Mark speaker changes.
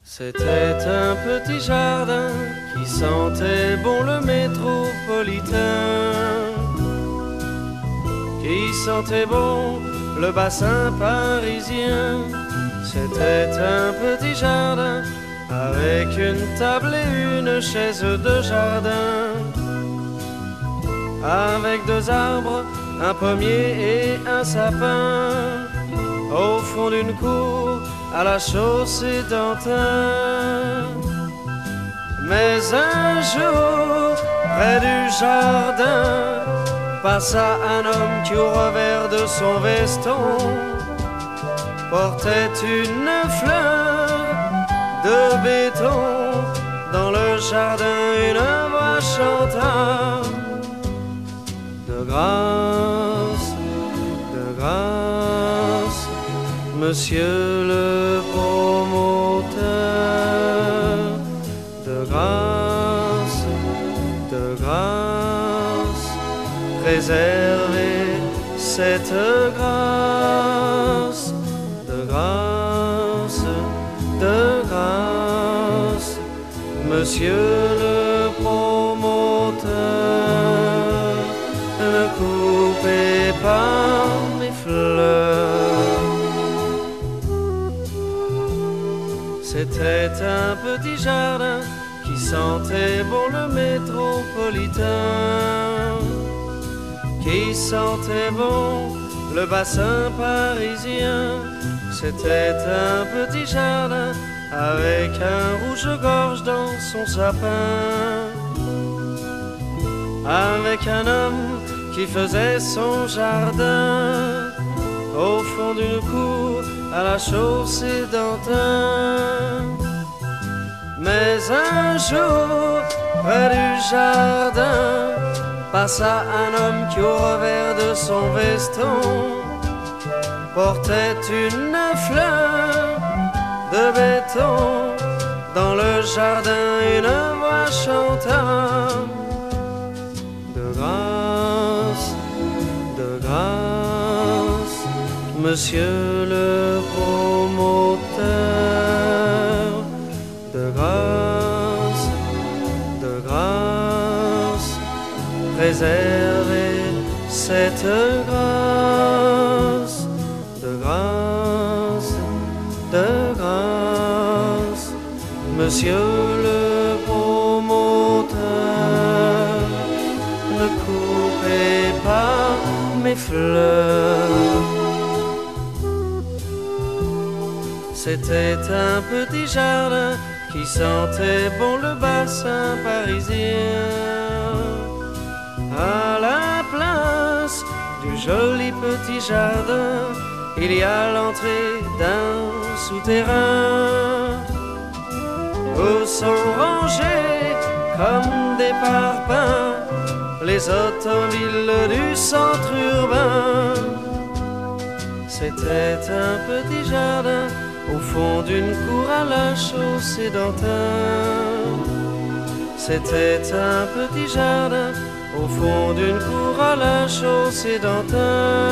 Speaker 1: C'était un petit jardin qui sentait bon le métropolitain, qui sentait bon le bassin parisien. C'était un petit jardin avec une table et une chaise de jardin, avec deux arbres, un pommier et un sapin, au fond d'une cour à la chaussée d'Antin. Mais un jour, près du jardin, passa un homme qui au revers de son veston portait une fleur de béton. Dans le jardin, une voix chanta: de grâce, monsieur le promoteur, de grâce, préservez cette grâce, de grâce, monsieur le promoteur, ne coupez pas mes fleurs. C'était un petit jardin qui sentait bon le métropolitain, qui sentait bon le bassin parisien. C'était un petit jardin avec un rouge-gorge dans son sapin, avec un homme qui faisait son jardin au fond d'une cour à la chaussée d'Antin. Mais un jour, près du jardin, passa un homme qui au revers de son veston portait une fleur de béton. Dans le jardin, une voix chanta: de grâce, monsieur le promoteur, de grâce, préservez cette grâce, de grâce, monsieur le promoteur, ne coupez pas mes fleurs. C'était un petit jardin qui sentait bon le bassin parisien, à la place du joli petit jardin, il y a l'entrée d'un souterrain où sont rangés comme des parpaings les automobiles du centre urbain. C'était un petit jardin au fond d'une cour à la chaussée d'Antin. C'était un petit jardin au fond d'une cour à la chaussée d'Antin.